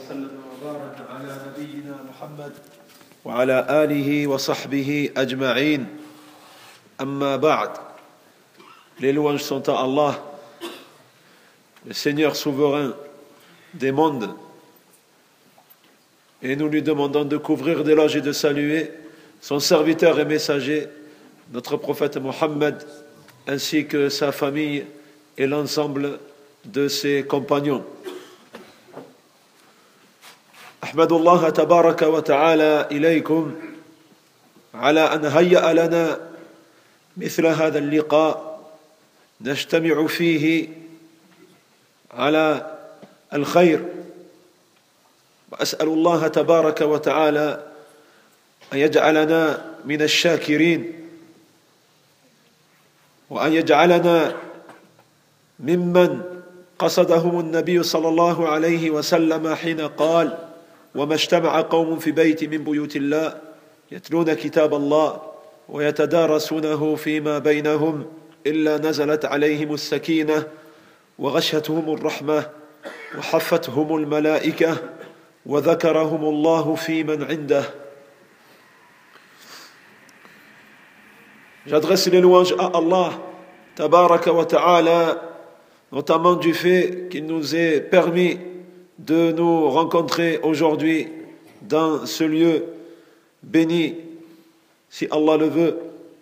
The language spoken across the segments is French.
وسلم وبارك على نبينا محمد وعلى آله وصحبه أجمعين. Amma ba'd. Les louanges sont à Allah, le Seigneur souverain des mondes, et nous lui demandons de couvrir d'éloges et de saluer son serviteur et messager, notre prophète Mohammed, ainsi que sa famille et l'ensemble de ses compagnons. أحمد الله تبارك وتعالى إليكم على أن هيأ لنا مثل هذا اللقاء نجتمع فيه على الخير، وأسأل الله تبارك وتعالى أن يجعلنا من الشاكرين، وأن يجعلنا ممن قصدهم النبي صلى الله عليه وسلم حين قال: وما اجتمع قوم في بيت من بيوت الله يتلون كتاب الله ويتدارسونه فيما بينهم إلا نزلت عليهم السكينة وغشتهم الرحمة وحفتهم الملائكة وذكرهم الله في من عنده. J'adresse les louanges à Allah Tabaraka wa Ta'ala, notamment du fait qu'il nous ait permis de nous rencontrer aujourd'hui dans ce lieu béni, si Allah le veut.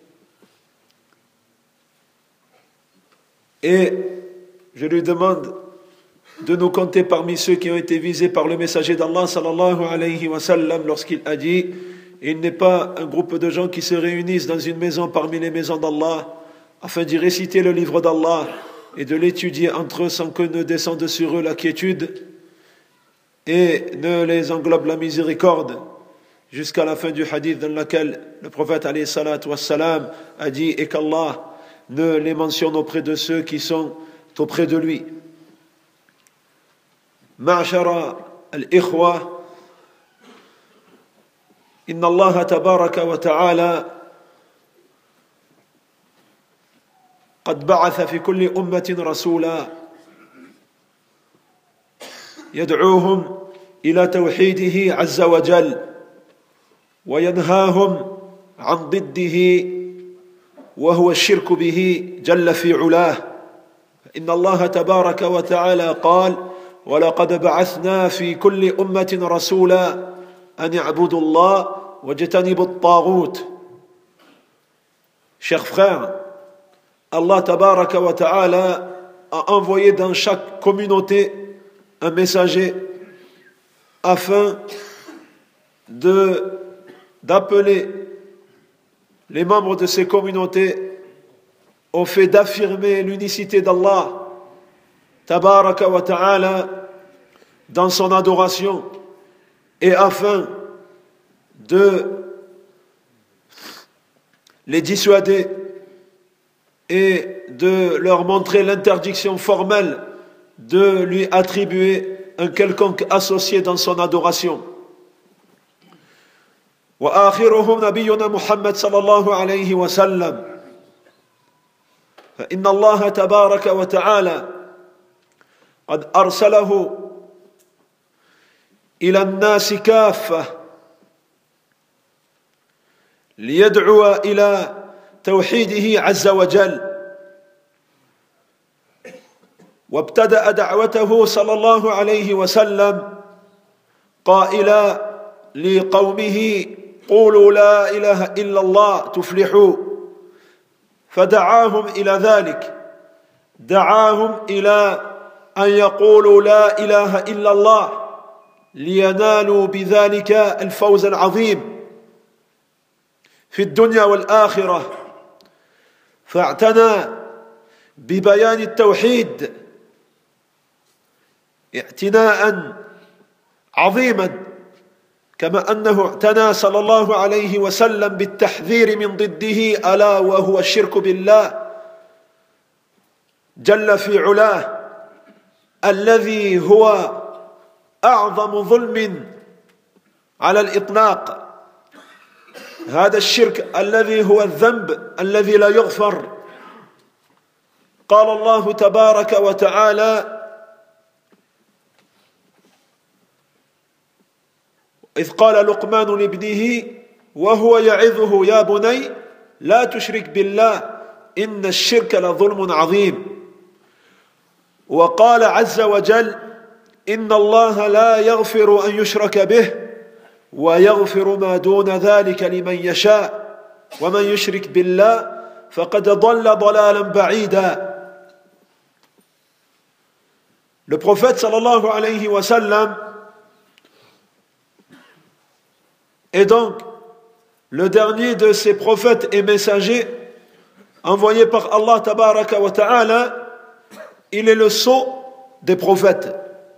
Et je lui demande de nous compter parmi ceux qui ont été visés par le messager d'Allah sallallahu alayhi wa sallam lorsqu'il a dit: il n'est pas un groupe de gens qui se réunissent dans une maison parmi les maisons d'Allah afin d'y réciter le livre d'Allah et de l'étudier entre eux sans que ne descende sur eux la quiétude et ne les englobe la miséricorde, jusqu'à la fin du hadith dans lequel le prophète alayhi salatu wassalam a dit: et qu'Allah ne les mentionne auprès de ceux qui sont auprès de lui. Ma'ashara al-ikhwa, inna Allah tabaraka wa ta'ala قد بعث في كل أمة رسولا يدعوهم إلى توحيده عز وجل وينهاهم عن ضده وهو الشرك به جل في علاه. إن الله تبارك وتعالى قال: ولقد بعثنا في كل أمة رسولا أن يعبدوا الله واجتنبوا الطاغوت. Chers frères, Allah Tabaraka wa Ta'ala a envoyé dans chaque communauté un messager afin d'appeler les membres de ces communautés au fait d'affirmer l'unicité d'Allah Tabaraka wa Ta'ala dans son adoration, et afin de les dissuader et de leur montrer l'interdiction formelle de lui attribuer un quelconque associé dans son adoration. Wa akhiruhum nabiyyuna Muhammad sallallahu alayhi wa sallam. Fa inna Allah tabaraka wa ta'ala qad arsalahu ila an-nas kaffah liyad'uwa ila توحيده عز وجل. وابتدأ دعوته صلى الله عليه وسلم قائلا لقومه: قولوا لا إله إلا الله تفلحوا. فدعاهم إلى ذلك، دعاهم إلى أن يقولوا لا إله إلا الله لينالوا بذلك الفوز العظيم في الدنيا والآخرة. فاعتنى ببيان التوحيد اعتناء عظيما، كما أنه اعتنى صلى الله عليه وسلم بالتحذير من ضده ألا وهو الشرك بالله جل في علاه، الذي هو أعظم ظلم على الإطلاق. هذا الشرك الذي هو الذنب الذي لا يغفر. قال الله تبارك وتعالى: إذ قال لقمان لابنه وهو يعظه يا بني لا تشرك بالله إن الشرك لظلم عظيم. وقال عز وجل إن الله لا يغفر أن يشرك به ويغفر ما دون ذلك لمن يشاء ومن يشرك بالله فقد ضل ضلالا بعيدا. Le prophète sallallahu alayhi wa sallam est donc le dernier de ces prophètes et messagers envoyés par Allah tabaraka wa ta'ala. Il est le sceau des prophètes.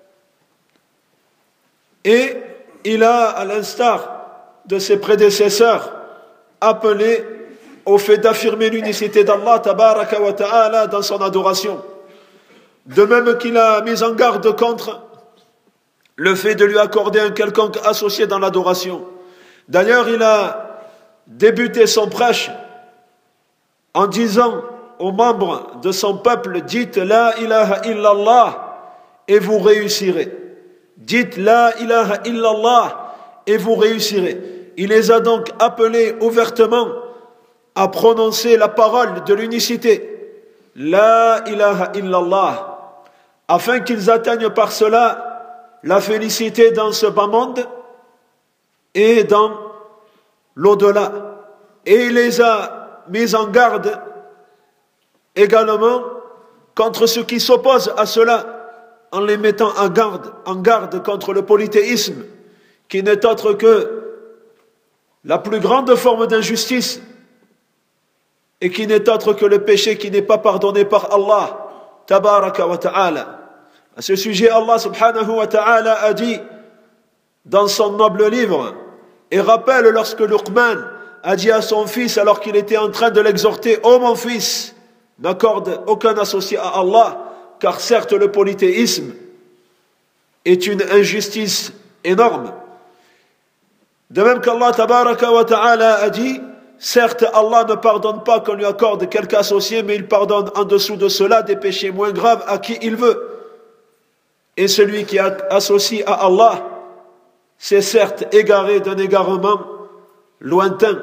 Et il a, à l'instar de ses prédécesseurs, appelé au fait d'affirmer l'unicité d'Allah tabaraka wa ta'ala dans son adoration. De même qu'il a mis en garde contre le fait de lui accorder un quelconque associé dans l'adoration. D'ailleurs, il a débuté son prêche en disant aux membres de son peuple, dites la ilaha illallah et vous réussirez. Dites la ilaha illallah et vous réussirez. Il les a donc appelés ouvertement à prononcer la parole de l'unicité, la ilaha illallah, afin qu'ils atteignent par cela la félicité dans ce bas monde et dans l'au-delà. Et il les a mis en garde également contre ceux qui s'opposent à cela, en les mettant en garde contre le polythéisme, qui n'est autre que la plus grande forme d'injustice et qui n'est autre que le péché qui n'est pas pardonné par Allah tabaraka wa ta'ala. À ce sujet, Allah subhanahu wa ta'ala a dit dans son noble livre, et rappelle lorsque Luqman a dit à son fils alors qu'il était en train de l'exhorter, ô mon fils, n'accorde aucun associé à Allah, car certes le polythéisme est une injustice énorme. De même qu'Allah tabaraka wa ta'ala a dit, certes Allah ne pardonne pas qu'on lui accorde quelque associé, mais il pardonne en dessous de cela des péchés moins graves à qui il veut. Et celui qui associe à Allah, c'est certes égaré d'un égarement lointain.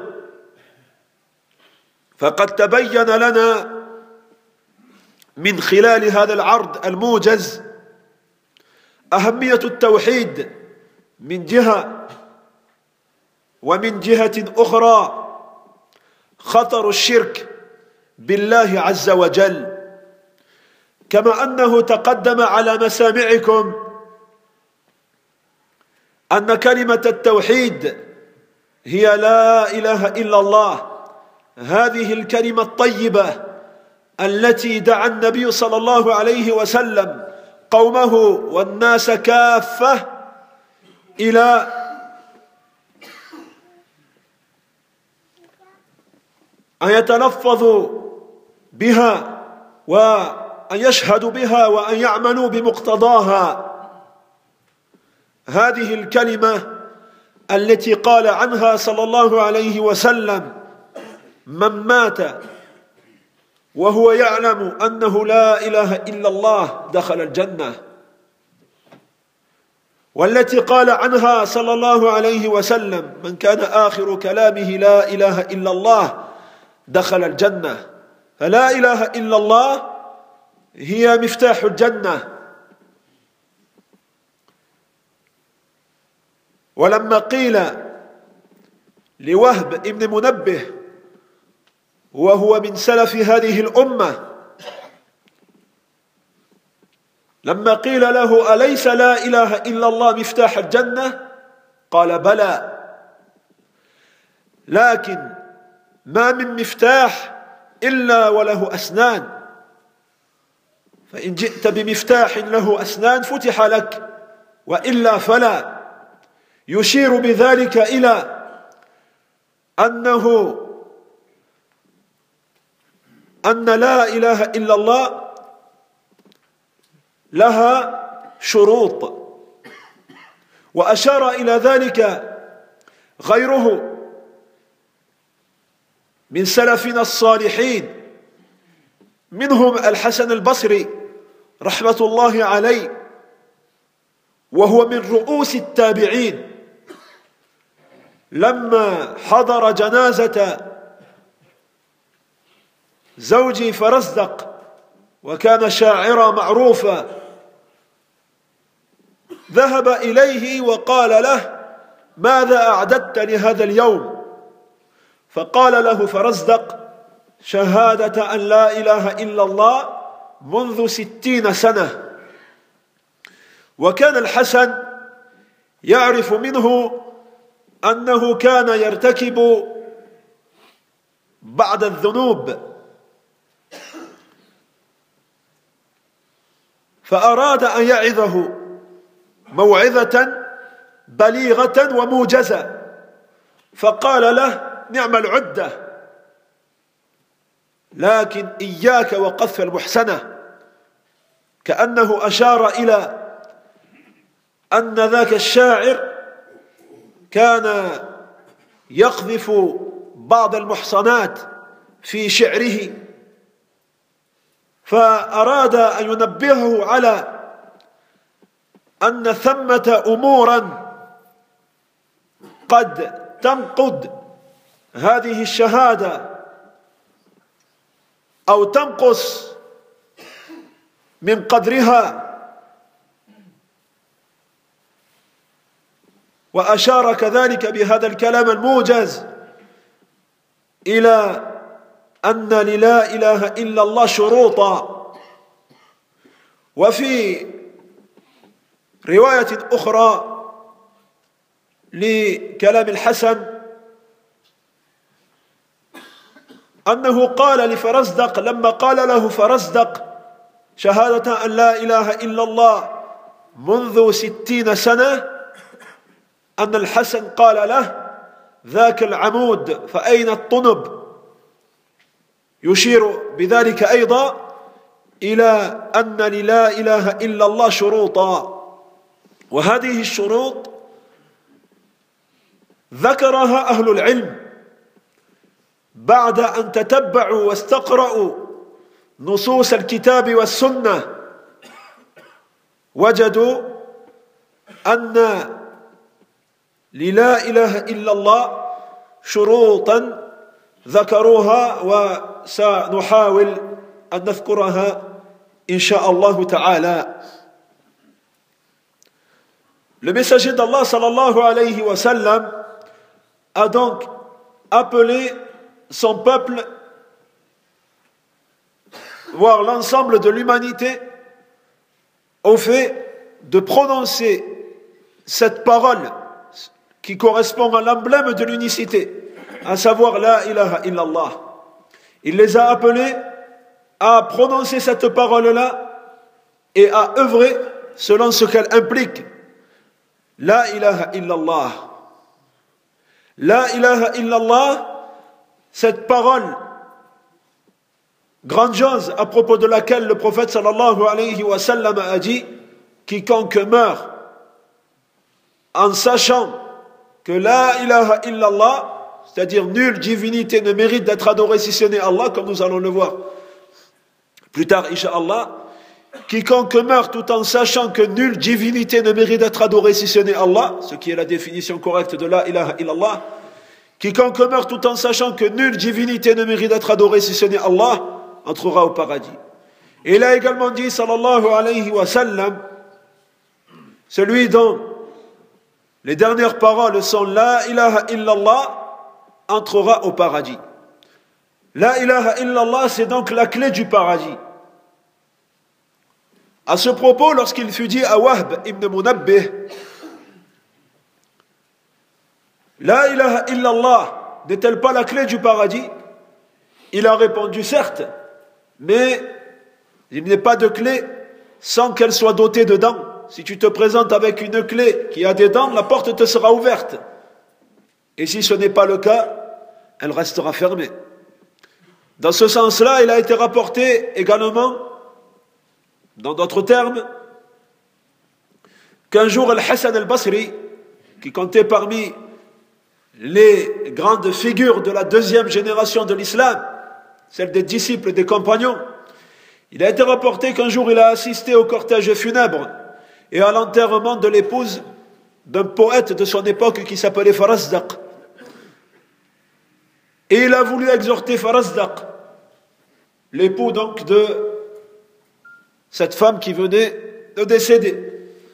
فقد تبين لنا من خلال هذا العرض الموجز أهمية التوحيد من جهة، ومن جهة أخرى خطر الشرك بالله عز وجل، كما أنه تقدم على مسامعكم أن كلمة التوحيد هي لا إله إلا الله، هذه الكلمة الطيبة التي دعا النبي صلى الله عليه وسلم قومه والناس كافة إلى أن يتلفظوا بها وأن يشهدوا بها وأن يعملوا بمقتضاها. هذه الكلمة التي قال عنها صلى الله عليه وسلم من مات وهو يعلم أنه لا إله إلا الله دخل الجنة، والتي قال عنها صلى الله عليه وسلم من كان آخر كلامه لا إله إلا الله دخل الجنة. فلا إله إلا الله هي مفتاح الجنة. ولما قيل لوهب ابن منبه وهو من سلف هذه الأمة، لما قيل له أليس لا إله إلا الله مفتاح الجنة؟ قال بلى، لكن ما من مفتاح إلا وله أسنان، فإن جئت بمفتاح له أسنان فتح لك وإلا فلا. يشير بذلك إلى أن لا إله إلا الله لها شروط، وأشار إلى ذلك غيره من سلفنا الصالحين، منهم الحسن البصري رحمة الله عليه، وهو من رؤوس التابعين، لما حضر جنازة زوجي فرزدق وكان شاعرا معروفا ذهب إليه وقال له ماذا أعددت لهذا اليوم؟ فقال له فرزدق شهادة أن لا إله إلا الله منذ 60 سنة. وكان الحسن يعرف منه أنه كان يرتكب بعض الذنوب، فأراد أن يعظه موعظة بليغة وموجزة، فقال له نعم العدة، لكن إياك وقذف المحسنة، كأنه أشار إلى أن ذاك الشاعر كان يقذف بعض المحصنات في شعره، فأراد أن ينبهه على أن ثمة أمورا قد تنقض هذه الشهادة أو تنقص من قدرها. وأشار كذلك بهذا الكلام الموجز إلى أن للا إله إلا الله شروطا. وفي رواية أخرى لكلام الحسن أنه قال لفرزدق لما قال له فرزدق شهادة أن لا إله إلا الله منذ 60 سنة، أن الحسن قال له ذاك العمود فأين الطنب، يشير بذلك أيضا إلى أن لا إله إلا الله شروطا. وهذه الشروط ذكرها أهل العلم بعد أن تتبعوا واستقرأوا نصوص الكتاب والسنة، وجدوا أن للا إله إلا الله شروطا ذكروها، وسنحاول أن نذكرها إن شاء الله تعالى. Le messager d'Allah sallallahu alayhi wa sallam a donc appelé son peuple, voire l'ensemble de l'humanité, au fait de prononcer cette parole qui correspond à l'emblème de l'unicité, à savoir la ilaha illallah. Il les a appelés à prononcer cette parole-là et à œuvrer selon ce qu'elle implique. La ilaha illallah. La ilaha illallah, cette parole grandiose à propos de laquelle le prophète sallallahu alayhi wa sallam a dit quiconque meurt en sachant que la ilaha illallah, c'est-à-dire nulle divinité ne mérite d'être adorée si ce n'est Allah, comme nous allons le voir plus tard, Inch'Allah. Quiconque meurt tout en sachant que nulle divinité ne mérite d'être adorée si ce n'est Allah, ce qui est la définition correcte de la ilaha illallah. Quiconque meurt tout en sachant que nulle divinité ne mérite d'être adorée si ce n'est Allah, entrera au paradis. Et il a également dit, sallallahu alayhi wa sallam, celui dont les dernières paroles sont la ilaha illallah entrera au paradis. La ilaha illallah, c'est donc la clé du paradis. À ce propos, lorsqu'il fut dit à Wahb ibn Munabbih, la ilaha illallah n'est-elle pas la clé du paradis? Il a répondu certes, mais il n'est pas de clé sans qu'elle soit dotée de dents. Si tu te présentes avec une clé qui a des dents, la porte te sera ouverte. Et si ce n'est pas le cas, elle restera fermée. Dans ce sens-là, il a été rapporté également, dans d'autres termes, qu'un jour Al-Hassan al-Basri, qui comptait parmi les grandes figures de la deuxième génération de l'islam, celle des disciples et des compagnons, il a été rapporté qu'un jour il a assisté au cortège funèbre et à l'enterrement de l'épouse d'un poète de son époque qui s'appelait Farazdaq. Et il a voulu exhorter Farazdaq, l'époux donc de cette femme qui venait de décéder.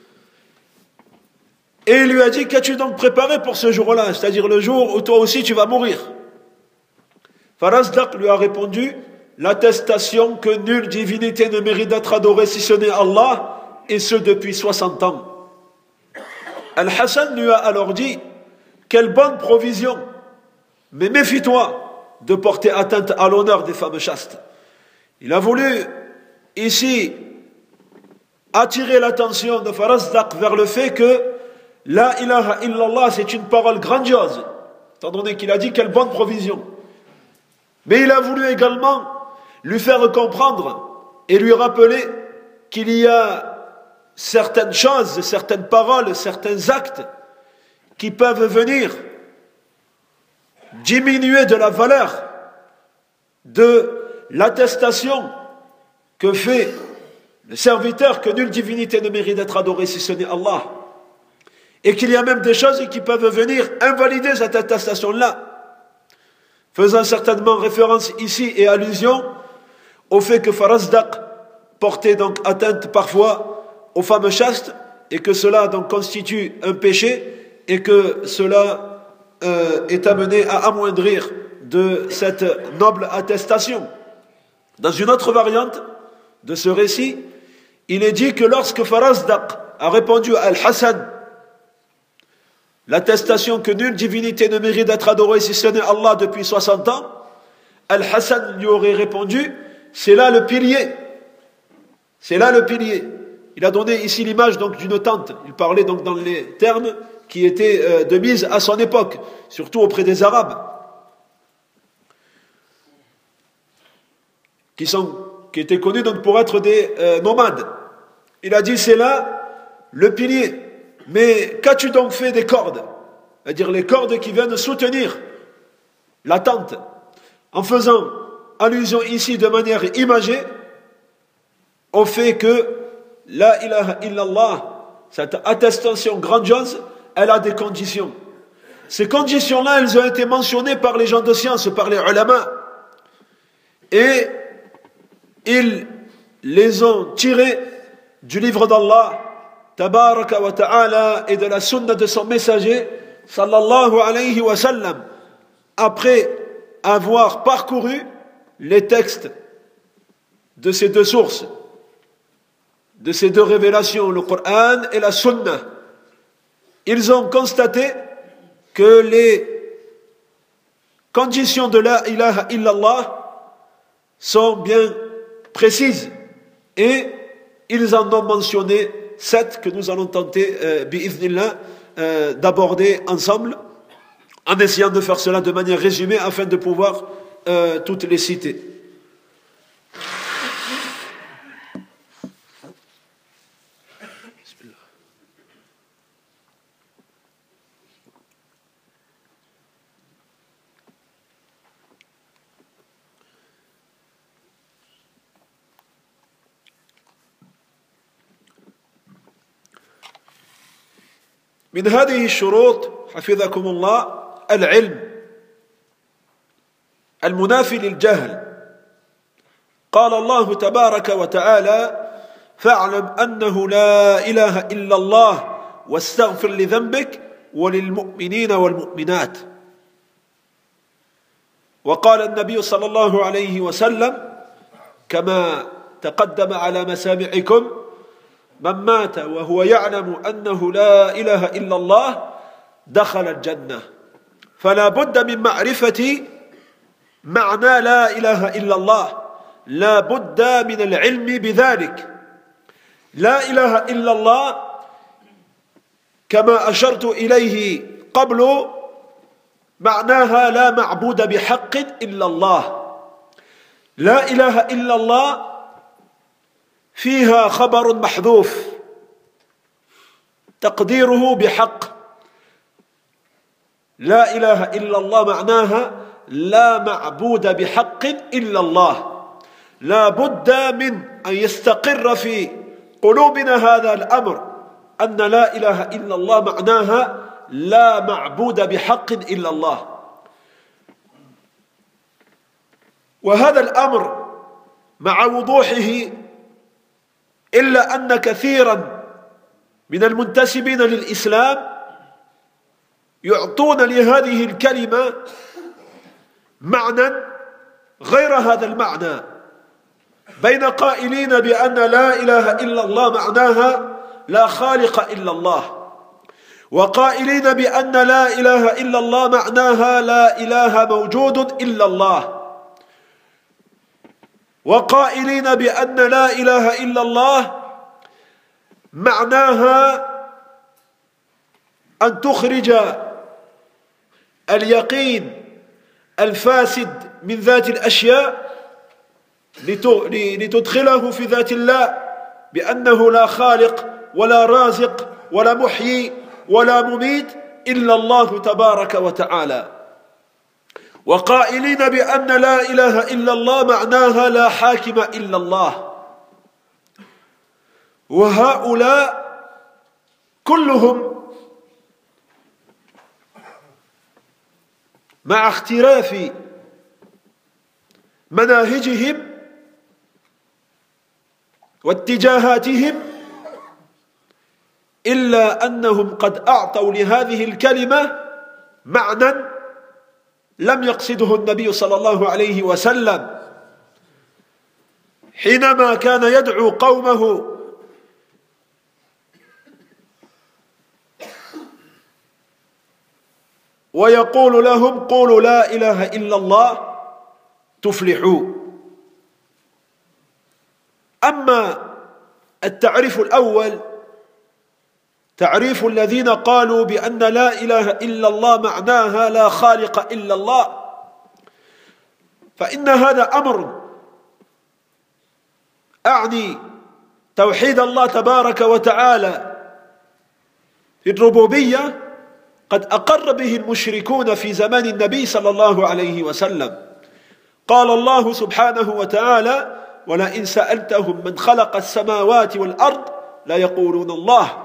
Et il lui a dit, qu'as-tu donc préparé pour ce jour-là, c'est-à-dire le jour où toi aussi tu vas mourir? Farazdaq lui a répondu, l'attestation que nulle divinité ne mérite d'être adorée si ce n'est Allah, et ce depuis 60 ans. Al-Hassan lui a alors dit, quelle bonne provision, mais méfie-toi de porter atteinte à l'honneur des femmes chastes. Il a voulu ici attirer l'attention de Farazdaq vers le fait que la ilaha illallah, c'est une parole grandiose, étant donné qu'il a dit quelle bonne provision. Mais il a voulu également lui faire comprendre et lui rappeler qu'il y a certaines choses, certaines paroles, certains actes qui peuvent venir diminuer de la valeur de l'attestation que fait le serviteur que nulle divinité ne mérite d'être adorée si ce n'est Allah. Et qu'il y a même des choses qui peuvent venir invalider cette attestation-là, faisant certainement référence ici et allusion au fait que Farazdaq portait donc atteinte parfois aux femmes chastes et que cela donc constitue un péché et que cela est amené à amoindrir de cette noble attestation. Dans une autre variante de ce récit, il est dit que lorsque Farazdaq a répondu à Al-Hassan l'attestation que nulle divinité ne mérite d'être adorée si ce n'est Allah depuis 60 ans, Al-Hassan lui aurait répondu, c'est là le pilier. C'est là le pilier. Il a donné ici l'image donc d'une tente. Il parlait donc dans les termes qui étaient de mise à son époque, surtout auprès des Arabes, qui étaient connus donc pour être des nomades. Il a dit, c'est là le pilier. Mais qu'as-tu donc fait des cordes? C'est-à-dire les cordes qui viennent soutenir la tente, en faisant allusion ici de manière imagée au fait que la ilaha illallah, cette attestation grandiose, elle a des conditions. Ces conditions-là, elles ont été mentionnées par les gens de science, par les ulama. Et ils les ont tirées du livre d'Allah, Tabaraka wa ta'ala, et de la sunna de son messager, sallallahu alayhi wa sallam, après avoir parcouru les textes de ces deux sources, de ces deux révélations, le Coran et la sunna. Ils ont constaté que les conditions de la ilaha illallah sont bien précises et ils en ont mentionné 7 que nous allons tenter, bi'idhnillah, d'aborder ensemble, en essayant de faire cela de manière résumée afin de pouvoir toutes les citer. من هذه الشروط حفظكم الله العلم المنافي للجهل. قال الله تبارك وتعالى فاعلم أنه لا إله إلا الله واستغفر لذنبك وللمؤمنين والمؤمنات. وقال النبي صلى الله عليه وسلم كما تقدم على مسامعكم من مات وهو يعلم أنه لا إله إلا الله دخل الجنة. فلا بد من معرفة معنى لا إله إلا الله، لا بد من العلم بذلك. لا إله إلا الله كما أشرت إليه قبل معناها لا معبود بحق إلا الله. لا إله إلا الله فيها خبر محذوف تقديره بحق. لا إله إلا الله معناها لا معبود بحق إلا الله. لا بد من أن يستقر في قلوبنا هذا الأمر أن لا إله إلا الله معناها لا معبود بحق إلا الله. وهذا الأمر مع وضوحه إلا أن كثيرا من المنتسبين للإسلام يعطون لهذه الكلمة معنى غير هذا المعنى، بين قائلين بأن لا إله إلا الله معناها لا خالق إلا الله، وقائلين بأن لا إله إلا الله معناها لا إله موجود إلا الله، وقائلين بأن لا إله إلا الله معناها أن تخرج اليقين الفاسد من ذات الأشياء لتدخله في ذات الله بأنه لا خالق ولا رازق ولا محيي ولا مميت إلا الله تبارك وتعالى، وقائلين بأن لا إله إلا الله معناها لا حاكم إلا الله. وهؤلاء كلهم مع اختلاف مناهجهم واتجاهاتهم إلا أنهم قد أعطوا لهذه الكلمة معنى لم يقصده النبي صلى الله عليه وسلم حينما كان يدعو قومه ويقول لهم قولوا لا إله إلا الله تفلحوا. أما التعريف الأول تعريف الذين قالوا بأن لا إله إلا الله معناها لا خالق إلا الله، فإن هذا أمر أعني توحيد الله تبارك وتعالى في الربوبية قد أقر به المشركون في زمان النبي صلى الله عليه وسلم. قال الله سبحانه وتعالى ولئن سألتهم من خلق السماوات والأرض لا يقولون الله.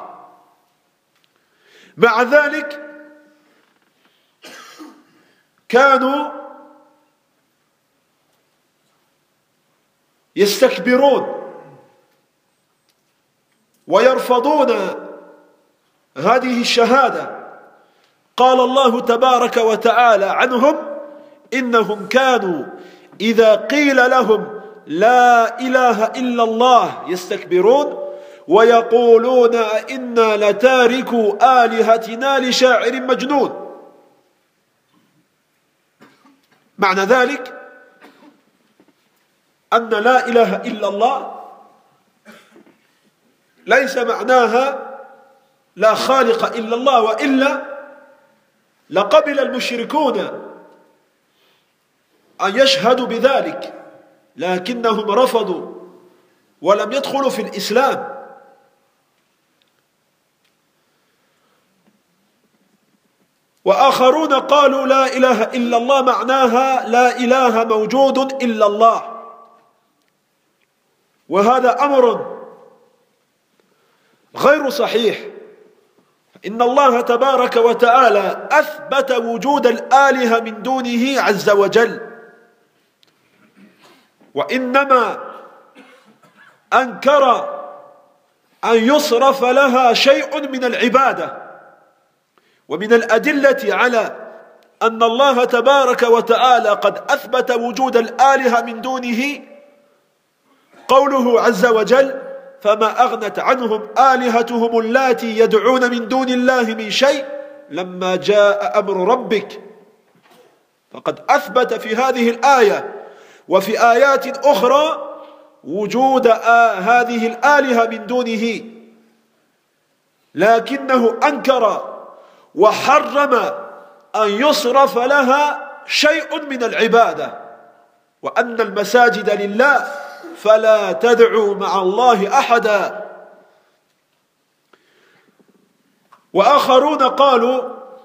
مع ذلك كانوا يستكبرون ويرفضون هذه الشهادة. قال الله تبارك وتعالى عنهم إنهم كانوا إذا قيل لهم لا إله إلا الله يستكبرون ويقولون إنا لتاركوا آلهتنا لشاعر مجنون. معنى ذلك أن لا إله إلا الله ليس معناها لا خالق إلا الله، وإلا لقبل المشركون أن يشهدوا بذلك، لكنهم رفضوا ولم يدخلوا في الإسلام. وآخرون قالوا لا إله إلا الله معناها لا إله موجود إلا الله، وهذا أمر غير صحيح. إن الله تبارك وتعالى أثبت وجود الآلهة من دونه عز وجل، وإنما أنكر أن يصرف لها شيء من العبادة. ومن الأدلة على أن الله تبارك وتعالى قد أثبت وجود الآلهة من دونه قوله عز وجل فما أغنت عنهم آلهتهم اللاتي يدعون من دون الله من شيء لما جاء أمر ربك. فقد أثبت في هذه الآية وفي آيات أخرى وجود هذه الآلهة من دونه، لكنه أنكر وحرم أن يصرف لها شيء من العبادة، وأن المساجد لله فلا تدعوا مع الله أحدا. وآخرون قالوا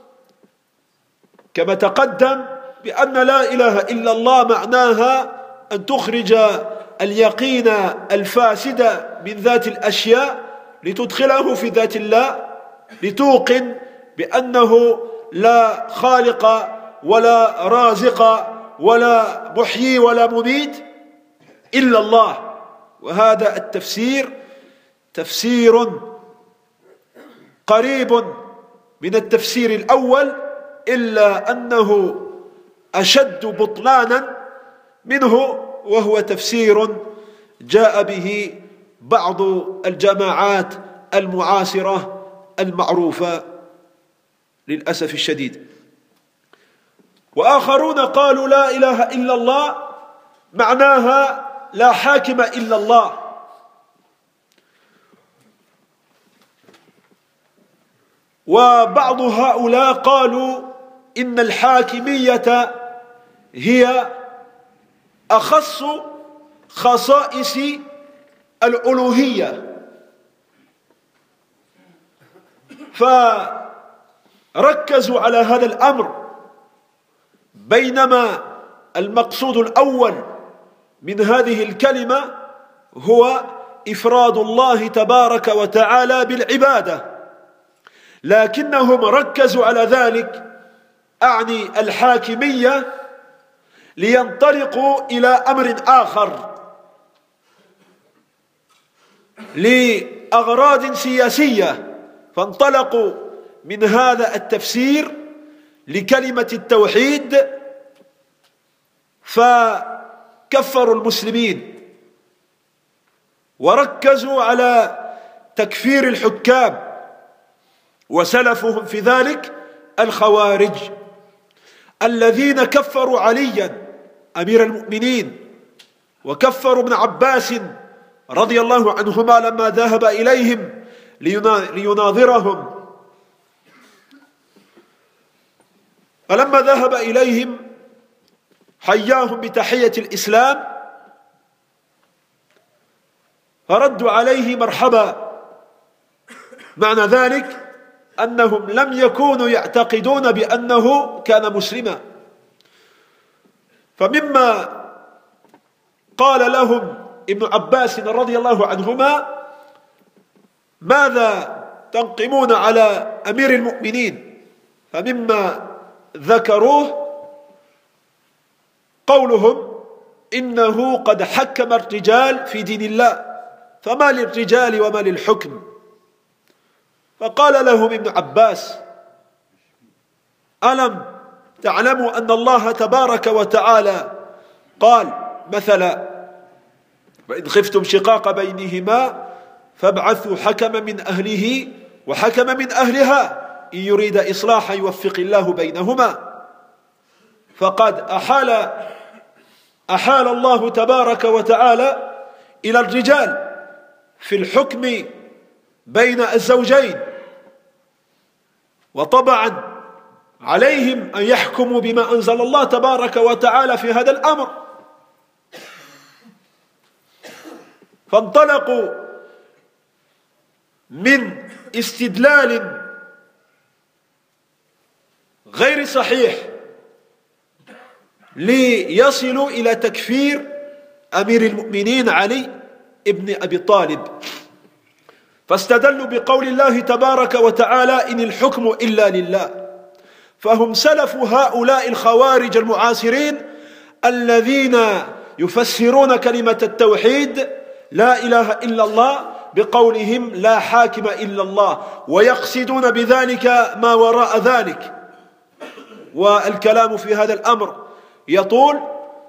كما تقدم بأن لا إله إلا الله معناها أن تخرج اليقين الفاسد من ذات الأشياء لتدخله في ذات الله، لتوقن بأنه لا خالق ولا رازق ولا محيي ولا مميت إلا الله. وهذا التفسير تفسير قريب من التفسير الأول، إلا أنه أشد بطلانا منه، وهو تفسير جاء به بعض الجماعات المعاصرة المعروفة للأسف الشديد. وآخرون قالوا لا إله إلا الله معناها لا حاكم إلا الله. وبعض هؤلاء قالوا إن الحاكمية هي أخص خصائص الألوهية، فركزوا على هذا الأمر، بينما المقصود الأول من هذه الكلمة هو إفراد الله تبارك وتعالى بالعبادة، لكنهم ركزوا على ذلك، أعني الحاكمية، لينطلقوا إلى أمر آخر لأغراض سياسية، فانطلقوا من هذا التفسير لكلمة التوحيد فكفروا المسلمين، وركزوا على تكفير الحكام، وسلفهم في ذلك الخوارج الذين كفروا عليا أمير المؤمنين، وكفروا ابن عباس رضي الله عنهما لما ذهب إليهم ليناظرهم. فلما ذهب إليهم حياهم بتحية الإسلام، فردوا عليه مرحبا، معنى ذلك أنهم لم يكونوا يعتقدون بأنه كان مسلما. فمما قال لهم ابن عباس رضي الله عنهما: ماذا تنقمون على أمير المؤمنين؟ فمما ذكروه قولهم: إنه قد حكم الرجال في دين الله، فما للرجال وما للحكم. فقال لهم ابن عباس: ألم تعلموا أن الله تبارك وتعالى قال مثلا: وإن خفتم شقاق بينهما فابعثوا حكما من أهله وحكما من أهلها إن يريد إصلاحا يوفق الله بينهما. فقد أحال الله تبارك وتعالى إلى الرجال في الحكم بين الزوجين، وطبعا عليهم أن يحكموا بما أنزل الله تبارك وتعالى في هذا الأمر. فانطلقوا من استدلال غير صحيح ليصلوا إلى تكفير أمير المؤمنين علي ابن أبي طالب، فاستدلوا بقول الله تبارك وتعالى: إن الحكم إلا لله. فهم سلف هؤلاء الخوارج المعاصرين الذين يفسرون كلمة التوحيد لا إله إلا الله بقولهم لا حاكم إلا الله، ويقصدون بذلك ما وراء ذلك. والكلام في هذا الأمر يطول،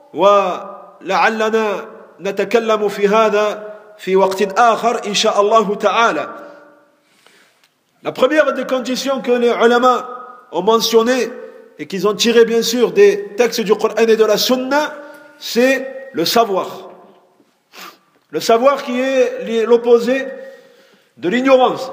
ولعلنا نتكلم في هذا في وقت آخر إن شاء الله تعالى. La première des conditions que les ulama ont mentionnées et qu'ils ont tiré bien sûr des textes du Coran et de la Sunna, c'est le savoir. Le savoir qui est l'opposé de l'ignorance.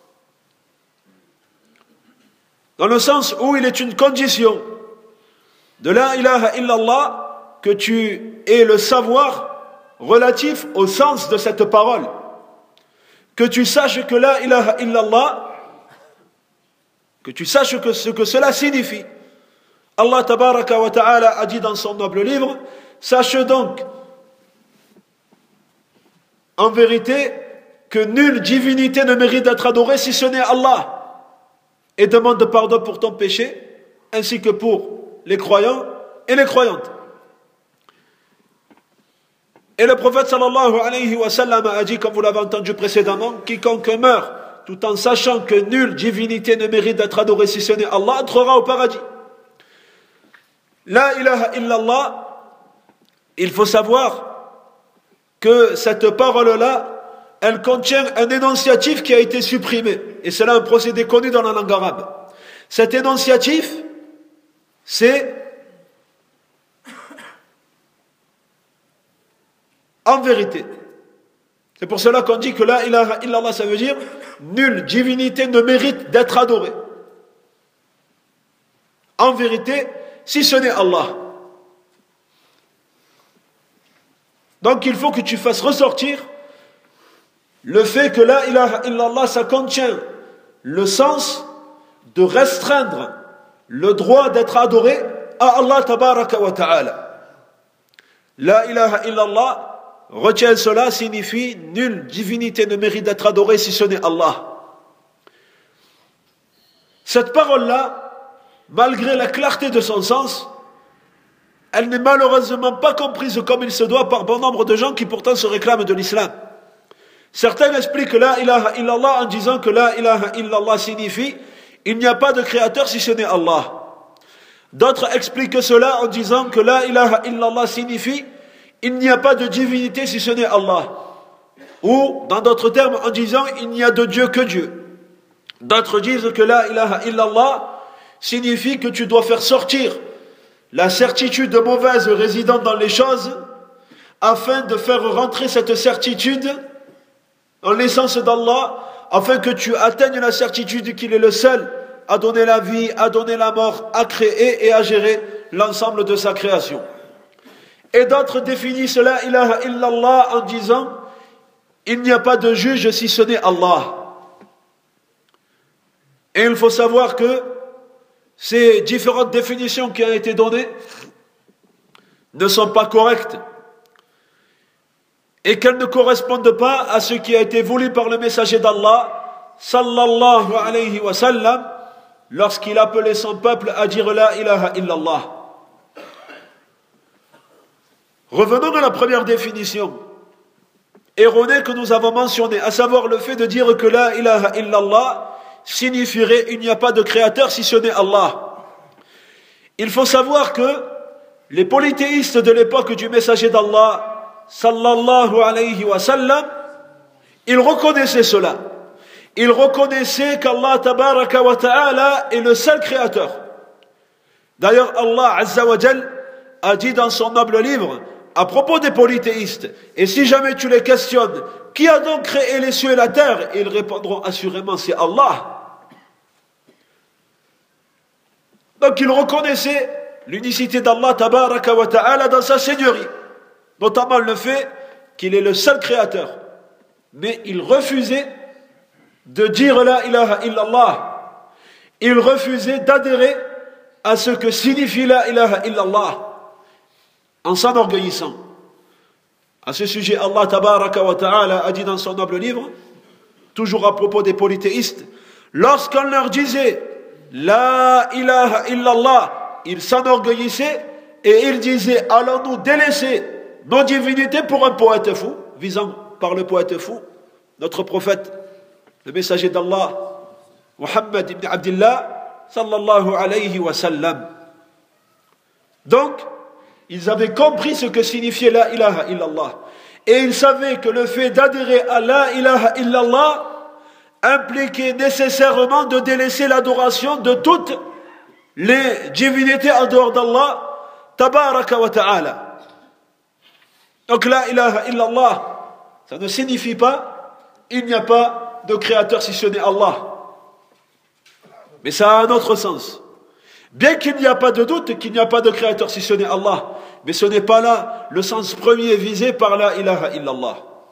Dans le sens où il est une condition de la ilaha illallah que tu aies le savoir relatif au sens de cette parole. Que tu saches que la ilaha illallah, que tu saches ce que cela signifie. Allah tabaraka wa ta'ala a dit dans son noble livre: sache donc en vérité que nulle divinité ne mérite d'être adorée si ce n'est Allah, et demande pardon pour ton péché ainsi que pour les croyants et les croyantes. Et le prophète sallallahu alayhi wa sallam a dit, comme vous l'avez entendu précédemment, quiconque meurt tout en sachant que nulle divinité ne mérite d'être adorée si ce n'est Allah entrera au paradis. La ilaha illallah, il faut savoir que cette parole-là, elle contient un énonciatif qui a été supprimé. Et c'est là un procédé connu dans la langue arabe. Cet énonciatif, c'est en vérité. C'est pour cela qu'on dit que la ilaha illallah, ça veut dire nulle divinité ne mérite d'être adorée. En vérité, si ce n'est Allah. Donc il faut que tu fasses ressortir le fait que la ilaha illallah, ça contient le sens de restreindre le droit d'être adoré à Allah tabaraka wa ta'ala. La ilaha illallah, retiens cela, signifie nulle divinité ne mérite d'être adorée si ce n'est Allah. Cette parole-là, malgré la clarté de son sens, elle n'est malheureusement pas comprise comme il se doit par bon nombre de gens qui pourtant se réclament de l'islam. Certains expliquent la ilaha illallah en disant que la ilaha illallah signifie il n'y a pas de créateur si ce n'est Allah. D'autres expliquent cela en disant que la ilaha illallah signifie il n'y a pas de divinité si ce n'est Allah. Ou, dans d'autres termes, en disant il n'y a de Dieu que Dieu. D'autres disent que la ilaha illallah signifie que tu dois faire sortir la certitude mauvaise résidant dans les choses afin de faire rentrer cette certitude en l'essence d'Allah, afin que tu atteignes la certitude qu'il est le seul à donner la vie, à donner la mort, à créer et à gérer l'ensemble de sa création. Et d'autres définissent la ilaha illallah en disant il n'y a pas de juge si ce n'est Allah. Et il faut savoir que ces différentes définitions qui ont été données ne sont pas correctes et qu'elles ne correspondent pas à ce qui a été voulu par le messager d'Allah sallallahu alayhi wa sallam lorsqu'il appelait son peuple à dire la ilaha illallah. Revenons à la première définition erronée que nous avons mentionnée, à savoir le fait de dire que la ilaha illallah signifierait il n'y a pas de créateur si ce n'est Allah. Il faut savoir que les polythéistes de l'époque du messager d'Allah sallallahu alayhi wa sallam, ils reconnaissaient cela. Ils reconnaissaient qu'Allah tabaraka wa ta'ala est le seul créateur. D'ailleurs, Allah azza wa jal a dit dans son noble livre à propos des polythéistes, et si jamais tu les questionnes, qui a donc créé les cieux et la terre? Ils répondront assurément c'est Allah. Donc ils reconnaissaient l'unicité d'Allah tabaraka wa ta'ala dans sa seigneurie, notamment le fait qu'il est le seul créateur. Mais ils refusaient de dire la ilaha illallah. Ils refusaient d'adhérer à ce que signifie la ilaha illallah en s'enorgueillissant. À ce sujet, Allah tabaraka wa ta'ala a dit dans son noble livre, toujours à propos des polythéistes, lorsqu'on leur disait la ilaha illallah, ils s'enorgueillissaient et ils disaient allons-nous délaisser nos divinités pour un poète fou, visant par le poète fou notre prophète, le messager d'Allah, Muhammad ibn Abdillah sallallahu alayhi wa sallam. Donc, ils avaient compris ce que signifiait la ilaha illallah. Et ils savaient que le fait d'adhérer à la ilaha illallah impliquait nécessairement de délaisser l'adoration de toutes les divinités en dehors d'Allah tabaraka wa ta'ala. Donc la ilaha illallah, ça ne signifie pas il n'y a pas de créateur si ce n'est Allah. Mais ça a un autre sens. Bien qu'il n'y a pas de doute qu'il n'y a pas de créateur si ce n'est Allah, mais ce n'est pas là le sens premier visé par la ilaha illallah.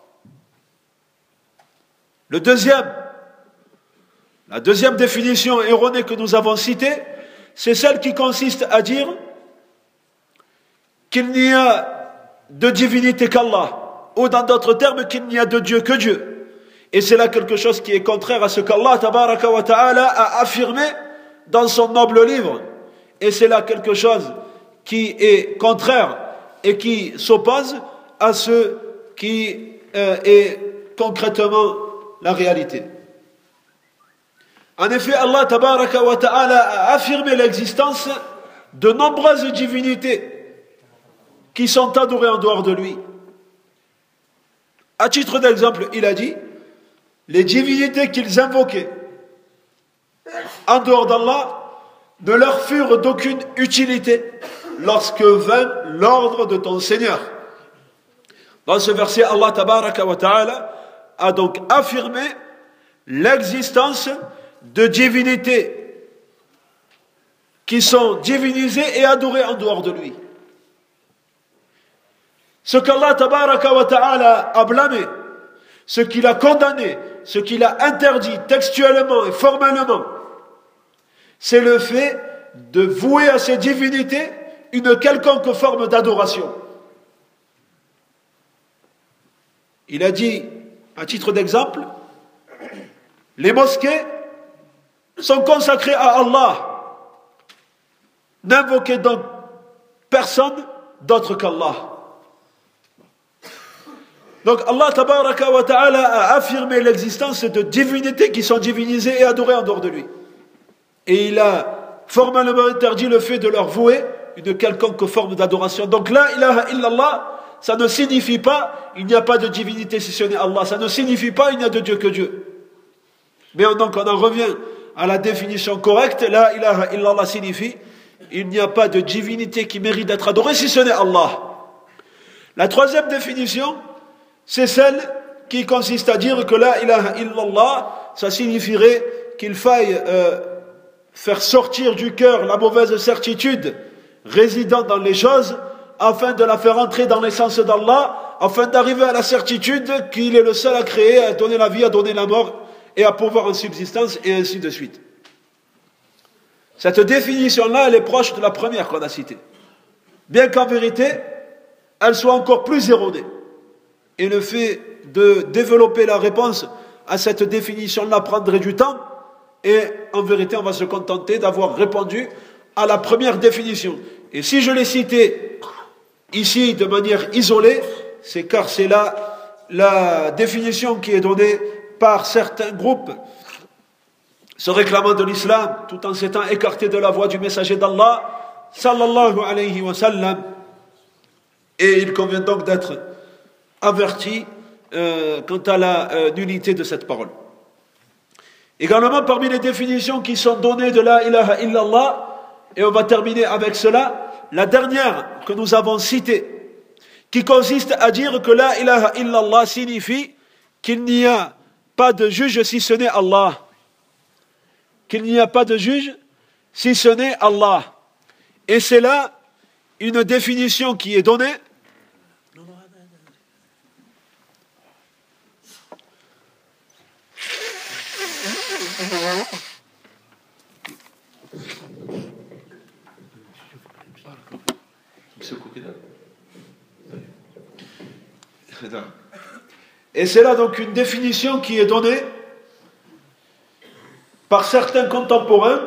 La deuxième définition erronée que nous avons citée, c'est celle qui consiste à dire qu'il n'y a de divinité qu'Allah, ou dans d'autres termes qu'il n'y a de Dieu que Dieu. Et c'est là quelque chose qui est contraire à ce qu'Allah tabaraka wa ta'ala a affirmé dans son noble livre. Et c'est là quelque chose qui est contraire et qui s'oppose à ce qui est concrètement la réalité. En effet, Allah tabaraka wa ta'ala a affirmé l'existence de nombreuses divinités qui sont adorées en dehors de lui. À titre d'exemple, il a dit, les divinités qu'ils invoquaient en dehors d'Allah ne leur furent d'aucune utilité lorsque vint l'ordre de ton Seigneur. Dans ce verset, Allah tabaraka wa ta'ala a donc affirmé l'existence de divinités qui sont divinisées et adorées en dehors de lui. Ce qu'Allah tabaraka wa ta'ala a blâmé, ce qu'il a condamné, ce qu'il a interdit textuellement et formellement, c'est le fait de vouer à ces divinités une quelconque forme d'adoration. Il a dit, à titre d'exemple, les mosquées sont consacrées à Allah. N'invoquez donc personne d'autre qu'Allah. Donc Allah tabaraka wa ta'ala a affirmé l'existence de divinités qui sont divinisées et adorées en dehors de lui. Et il a formellement interdit le fait de leur vouer une quelconque forme d'adoration. Donc la ilaha illallah, ça ne signifie pas il n'y a pas de divinité si ce n'est Allah. Ça ne signifie pas il n'y a de Dieu que Dieu. Mais donc on en revient à la définition correcte. La ilaha illallah signifie il n'y a pas de divinité qui mérite d'être adorée si ce n'est Allah. La troisième définition, c'est celle qui consiste à dire que la ilaha illallah, ça signifierait qu'il faille faire sortir du cœur la mauvaise certitude résidant dans les choses afin de la faire entrer dans l'essence d'Allah, afin d'arriver à la certitude qu'il est le seul à créer, à donner la vie, à donner la mort et à pouvoir en subsistance et ainsi de suite. Cette définition-là, elle est proche de la première qu'on a citée. Bien qu'en vérité, elle soit encore plus erronée. Et le fait de développer la réponse à cette définition-là prendrait du temps. Et en vérité, on va se contenter d'avoir répondu à la première définition. Et si je l'ai citée ici de manière isolée, c'est car c'est là la définition qui est donnée par certains groupes se réclamant de l'islam, tout en s'étant écartés de la voie du messager d'Allah, sallallahu alayhi wa sallam. Et il convient donc d'être averti quant à la nullité de cette parole. Également, parmi les définitions qui sont données de la ilaha illallah, et on va terminer avec cela, la dernière que nous avons citée, qui consiste à dire que la ilaha illallah signifie qu'il n'y a pas de juge si ce n'est Allah. Qu'il n'y a pas de juge si ce n'est Allah. Et c'est là une définition qui est donnée et c'est là donc une définition qui est donnée par certains contemporains,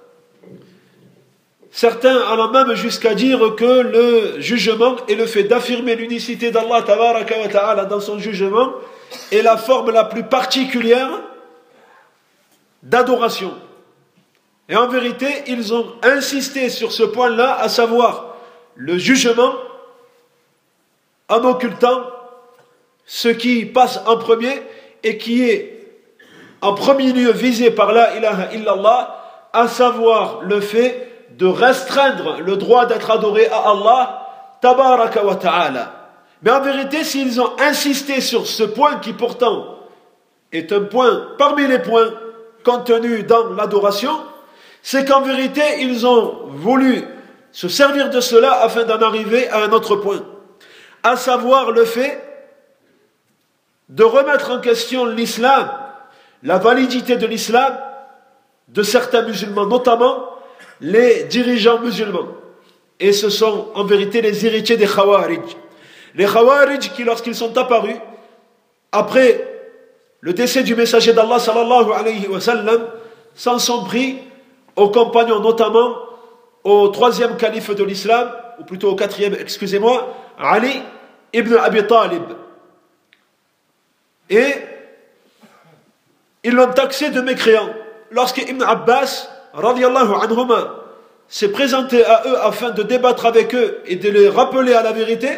certains allant même jusqu'à dire que le jugement et le fait d'affirmer l'unicité d'Allah tabaraka wa ta'ala dans son jugement est la forme la plus particulière d'adoration. Et en vérité, ils ont insisté sur ce point-là, à savoir le jugement en occultant ce qui passe en premier et qui est en premier lieu visé par la ilaha illallah, à savoir le fait de restreindre le droit d'être adoré à Allah tabaraka wa ta'ala. Mais en vérité, s'ils ont insisté sur ce point qui pourtant est un point parmi les points contenus dans l'adoration, c'est qu'en vérité, ils ont voulu se servir de cela afin d'en arriver à un autre point, à savoir le fait de remettre en question l'islam, la validité de l'islam de certains musulmans, notamment les dirigeants musulmans. Et ce sont en vérité les héritiers des Khawarij. Les Khawarij qui, lorsqu'ils sont apparus, après le décès du messager d'Allah sallallahu alayhi wa sallam, s'en sont pris aux compagnons, notamment au troisième calife de l'islam, ou plutôt au quatrième, excusez-moi, Ali Ibn Abi Talib. Et ils l'ont taxé de mécréant. Lorsque Ibn Abbas, radiyallahu anhuma, s'est présenté à eux afin de débattre avec eux et de les rappeler à la vérité,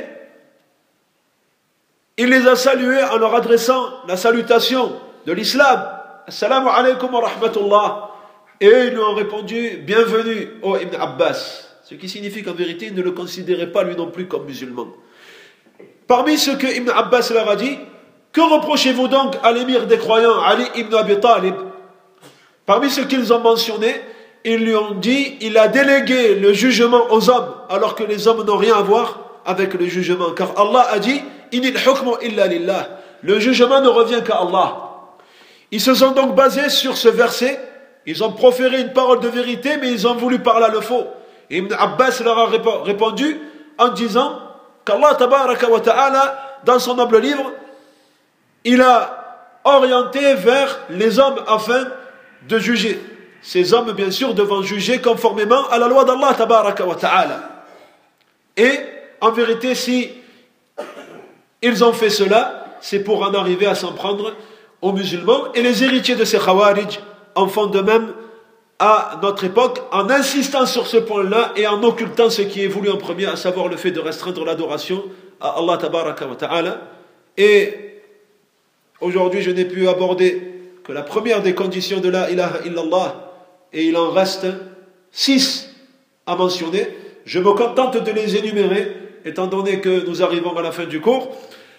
il les a salués en leur adressant la salutation de l'islam. Assalamu alaikum wa rahmatullah. Et eux, ils lui ont répondu, bienvenue, ô Ibn Abbas. Ce qui signifie qu'en vérité, ils ne le considéraient pas lui non plus comme musulman. Parmi ce que Ibn Abbas leur a dit, que reprochez-vous donc à l'émir des croyants, Ali ibn Abi Talib? Parmi ce qu'ils ont mentionné, ils lui ont dit, il a délégué le jugement aux hommes, alors que les hommes n'ont rien à voir avec le jugement. Car Allah a dit, inil hukmu illa lillah. Le jugement ne revient qu'à Allah. Ils se sont donc basés sur ce verset. Ils ont proféré une parole de vérité, mais ils ont voulu parler le faux. Et Ibn Abbas leur a répondu en disant qu'Allah tabaraka wa ta'ala, dans son noble livre, il a orienté vers les hommes afin de juger. Ces hommes, bien sûr, devront juger conformément à la loi d'Allah tabaraka wa ta'ala. Et, en vérité, si ils ont fait cela, c'est pour en arriver à s'en prendre aux musulmans. Et les héritiers de ces Khawarij en font de même à notre époque, en insistant sur ce point-là et en occultant ce qui est voulu en premier, à savoir le fait de restreindre l'adoration à Allah tabaraka wa ta'ala. Et aujourd'hui, je n'ai pu aborder que la première des conditions de la ilaha illallah, et il en reste 6 à mentionner. Je me contente de les énumérer, étant donné que nous arrivons à la fin du cours.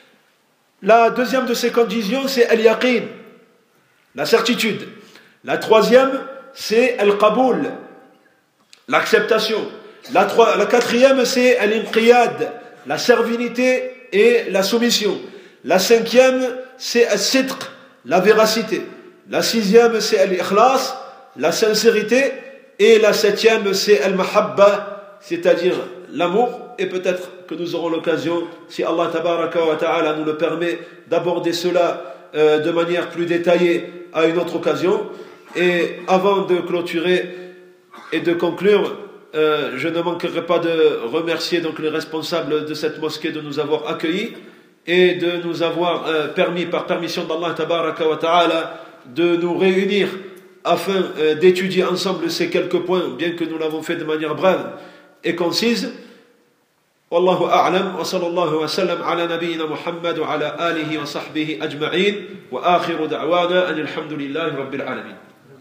La deuxième de ces conditions, c'est al-yaqin, la certitude. La troisième, c'est al-qaboul, l'acceptation. La quatrième, c'est al-inqiyad, la servilité et la soumission. La cinquième, c'est al-sidq, la véracité. La sixième, c'est al-ikhlas, la sincérité. Et la septième, c'est al-mahabba, c'est-à-dire l'amour. Et peut-être que nous aurons l'occasion, si Allah tabaraka wa ta'ala nous le permet, d'aborder cela de manière plus détaillée à une autre occasion. Et avant de clôturer et de conclure, je ne manquerai pas de remercier donc les responsables de cette mosquée de nous avoir accueillis et de nous avoir permis, par permission d'Allah tabaraka wa ta'ala, de nous réunir afin d'étudier ensemble ces quelques points, bien que nous l'avons fait de manière brève et concise. Wallahu a'lam wa sallallahu wa sallam ala nabiyyina Muhammad wa ala alihi wa sahbihi ajma'in wa akhiru da'wana anil hamdulillahi rabbil alamin.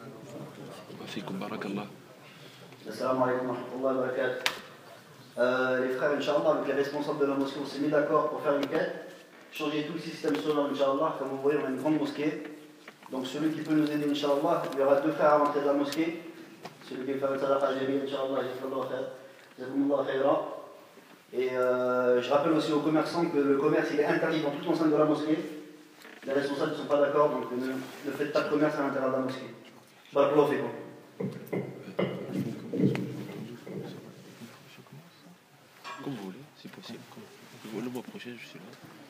Assalamu alaikum wa rahmatullahi wa barakatuh. Les frères, Inch'Allah, avec les responsables de la mosquée, on s'est mis d'accord pour faire une quête, changer tout le système solaire, Inch'Allah. Comme vous voyez, on a une grande mosquée. Donc celui qui peut nous aider, Inch'Allah, il y aura 2 frères à l'entrée de la mosquée. Celui qui fait le sadaqa jariya, Inch'Allah, jazakumullah khaira. Et je rappelle aussi aux commerçants que le commerce il est interdit dans toute l'enceinte de la mosquée. Les responsables ne sont pas d'accord, donc ne faites pas de commerce à l'intérieur de la mosquée. Barakallahu fikum. Comme vous voulez, si possible. Le mois prochain, je suis là.